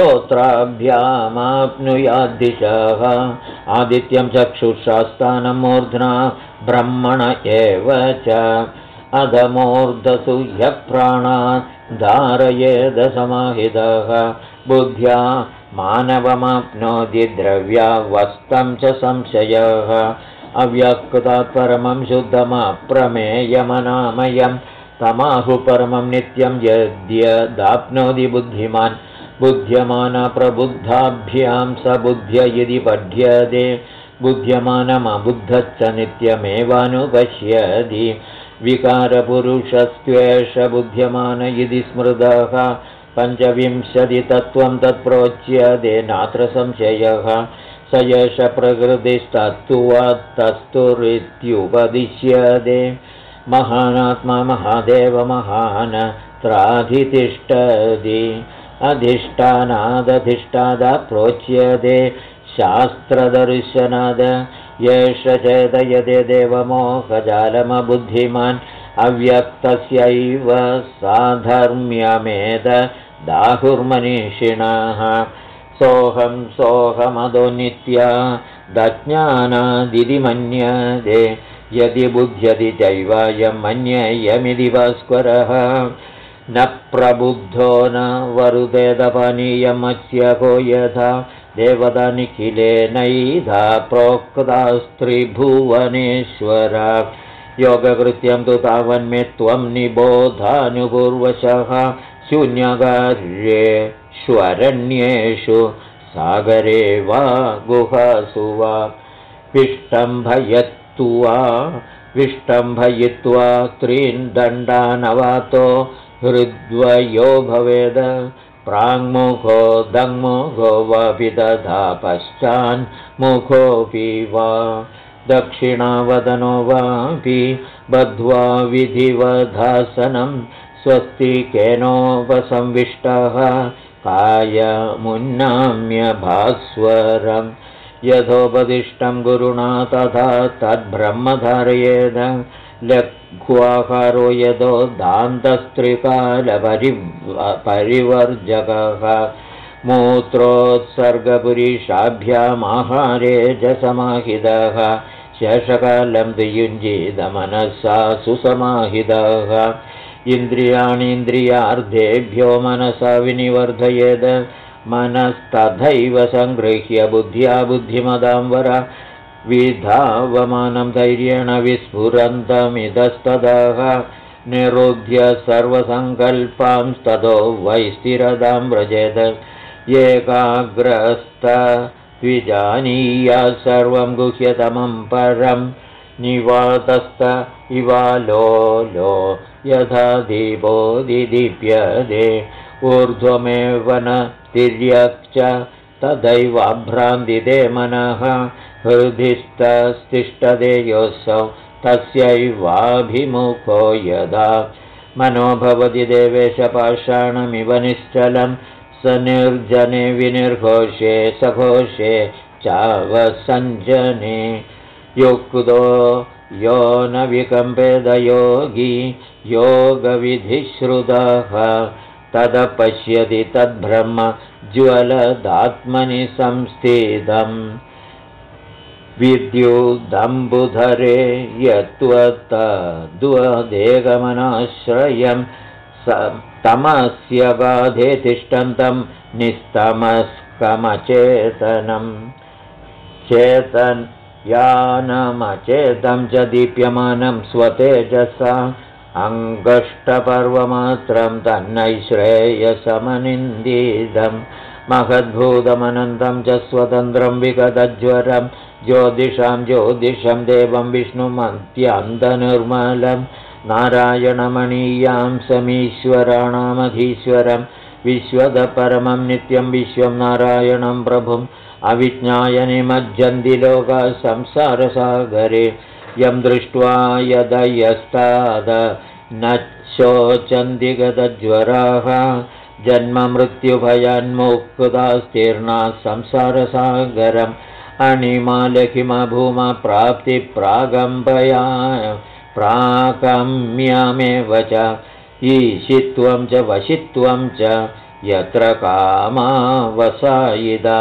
श्रोत्राभ्यामाप्नुयाद्दिशः आदित्यं चक्षुषा स्थानं मूर्ध्ना ब्रह्मण एव च अधमूर्धसु यः प्राणान् धारयेद समाहितः बुद्ध्या मानवमाप्नोति द्रव्यावस्थं च संशयः अव्यक्तात् परमं शुद्धमप्रमेयमनामयं तमाहु परमं नित्यं यद्यदाप्नोति बुद्धिमान् बुध्यमाना प्रबुद्धाभ्यां स बुद्ध्य इति पठ्यते बुध्यमानमबुद्धश्च नित्यमेवानुपश्यति विकारपुरुषस्त्वेष बुध्यमान इति स्मृतः पञ्चविंशतितत्त्वं तत्प्रोच्यते नात्र संशयः स एष प्रकृतिस्तत्त्वात्तस्तुरित्युपदिश्यते महानात्मा महादेव महान् त्राधितिष्ठति अधिष्ठानादधिष्ठादात् प्रोच्यते शास्त्रदर्शनाद येष चेतयते देवमोहजालमबुद्धिमान् अव्यक्तस्यैव साधर्म्यमेत दाहुर्मनीषिणः सोऽहं सोऽहमदो नित्या दज्ञानादिति मन्यते यदि बुध्यति चैवायं मन्येयमिति भास्करः न प्रबुद्धो न वरुदेदपानीयमस्य को यथा देवता निखिलेनैधा प्रोक्तास्त्रिभुवनेश्वर योगकृत्यं तु तावन्मे त्वं निबोधानुपूर्वशः शून्यकार्येष्वरण्येषु सागरे वा गुहासु वा विष्टम्भयित्वा त्रीन् दण्डानवातो हृद्वयो भवेद प्राङ्मुखो दङ्मुखो वापि तथा पश्चान्मुखोऽपि वा दक्षिणावदनो वापि बद्ध्वा विधिवधासनं स्वस्तिकेनोपसंविष्टः कायमुन्नाम्य भास्वरं यथोपदिष्टं गुरुणा तथा तद्ब्रह्म धारयेद लघ्वाहारो यदो दान्तस्त्रिकालपरिवर्जकः मूत्रोत्सर्गपुरीषाभ्यामाहारे च समाहितः शेषकालं तु युञ्जीतमनसा सुसमाहितः इन्द्रियाणीन्द्रियार्थेभ्यो मनसा विनिवर्धयेत् मनस्तथैव सङ्गृह्य बुद्ध्या बुद्धिमतां वर विधावमानं धैर्येण विस्फुरन्तमिदस्ततः निरुध्य सर्वसङ्कल्पांस्ततो वै स्थिरतां व्रजेत् एकाग्रस्तद्विजानीया सर्वं गुह्यतमं परं निवातस्त इवालोलो यथा दीपो दिदीप्यते ऊर्ध्वमेव न तिर्यक् च तदैवाभ्रान्तिते मनः हृदिस्थतिष्ठते योऽसौ तस्यैवाभिमुखो यदा मनो भवति देवेशपाषाणमिव निश्चलं स निर्जने विनिर्घोषे सघोषे चावसञ्जने युक्तो यो न विकम्पेद योगी योगविधिश्रुतः तदपश्यति तद्ब्रह्म ज्वलदात्मनि संस्थितम् विद्युदम्बुधरे यत्त्वतद्वदेकमनाश्रयं तमस्य गाधे तिष्ठन्तं निस्तमस्कमचेतनं चेतनयानमचेतं च दीप्यमानं स्वतेजसा अङ्गष्टपर्वमात्रं तन्नैश्रेयसमनिन्दितं महद्भूतमनन्तं च स्वतन्त्रं विगतज्वरं ज्योतिषं देवं विष्णुमत्यन्तनिर्मलं नारायणमणीयां समीश्वराणामधीश्वरं विश्वदपरमं नित्यं विश्वं नारायणं प्रभुम् अविज्ञाय निमज्जन्ति लोकाः संसारसागरे यं दृष्ट्वा यदयस्ताद न शोचन्ति गतज्वराः जन्ममृत्युभयान्मुक्तास्तीर्णाः संसारसागरम् अणिमालखिमा भूमा प्राप्तिप्रागम्भया प्राकम्यमेव च ईशित्वं च वशित्वं च यत्र कामावसायिदा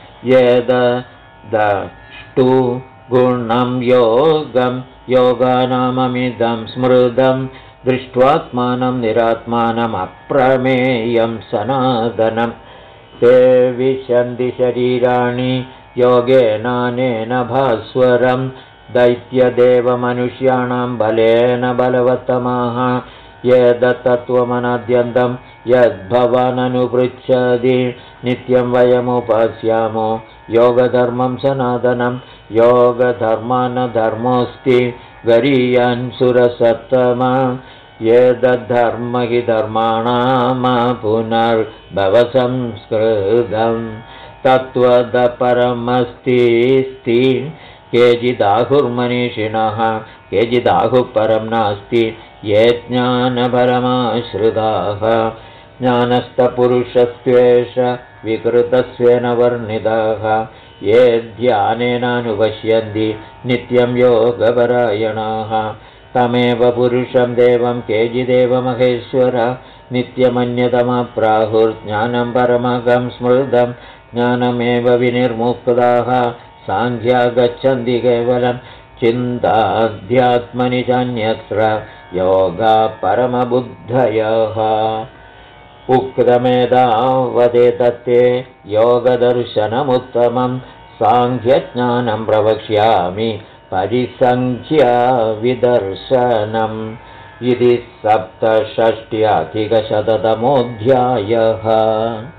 यदष्टु गुणं योगं योगानाममिदं स्मृतं दृष्ट्वात्मानं निरात्मानमप्रमेयं सनातनं ते विशन्ति शरीराणि योगेनानेन भास्वरं दैत्यदेवमनुष्याणां बलेन बलवत्तमाः यदतत्त्वमनद्यन्तं यद्भवाननुपृच्छति नित्यं वयमुपास्यामो योगधर्मं सनातनं योगधर्मानधर्मोऽस्ति गरीयान् सुरसत्तमा एतद्धर्म हि धर्माणां पुनर्भवसंस्कृतं तत्त्वदपरमस्तीस्ति केचिदाहुर्मनीषिणः केचिदाहुः परं नास्ति ये ज्ञानपरमाश्रिताः ज्ञानस्थपुरुषस्त्वेष विकृतस्वेन वर्णिताः ये ध्यानेनानुपश्यन्ति नित्यं योगपरायणाः तमेव पुरुषं देवं केचिदेव महेश्वर नित्यमन्यतमप्राहुर्ज्ञानं परमगं स्मृतं ज्ञानमेव विनिर्मुक्ताः साङ्ख्या गच्छन्ति केवलं चिन्ताध्यात्मनि चान्यत्र योगा परमबुद्धयः उक्तमेतावदे तत्ते योगदर्शनमुत्तमं साङ्ख्यज्ञानं प्रवक्ष्यामि परिसङ्ख्या विदर्शनम् इति 67 अधिकशततमोऽध्यायः।